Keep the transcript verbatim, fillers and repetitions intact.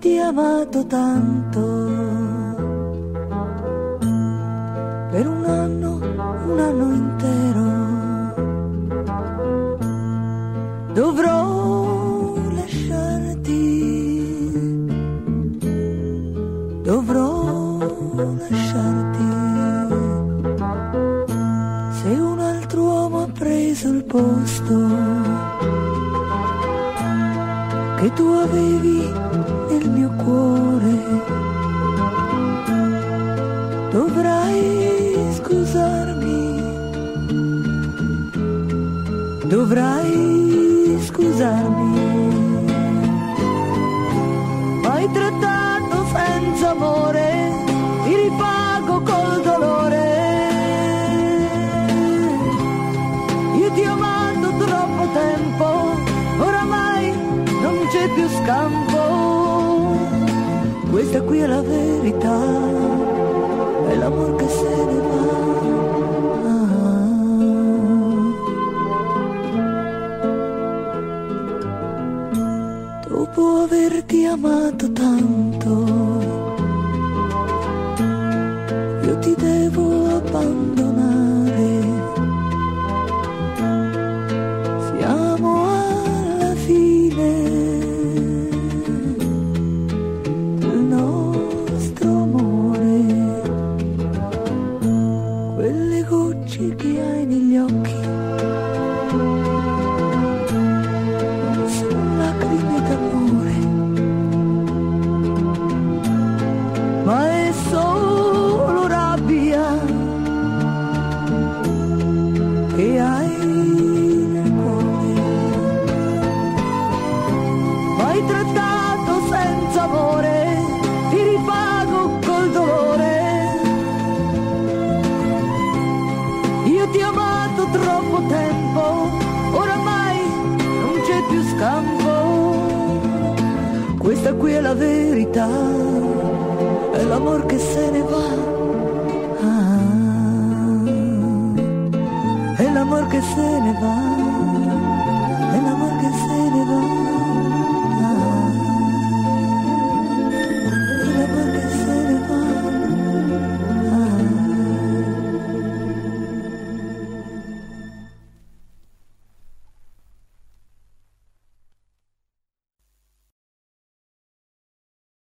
averti amato tanto, per un anno, un anno intero. Dovrò lasciarti, dovrò lasciarti, se un altro uomo ha preso il posto che tu avevi nel mio cuore. Dovrai scusarmi, dovrai scusarmi, m'hai trattato senza amore, ti ripago col dolore. Io ti ho amato troppo tempo, oramai non c'è più scampo. Questa qui è la verità, è l'amor che se ne va. Dopo averti amato tanto, io ti devo abbandonare. Siamo alla fine del nostro amore. Quelle gocce che hai negli occhi non sono lacrime d'amore, ma è solo rabbia che hai nel cuore. M'hai trattato senza amore, ti ripago col dolore. Io ti ho amato troppo tempo, oramai non c'è più scampo. Questa qui è la verità, è l'amor che se ne va. Ah, è l'amor che se ne va.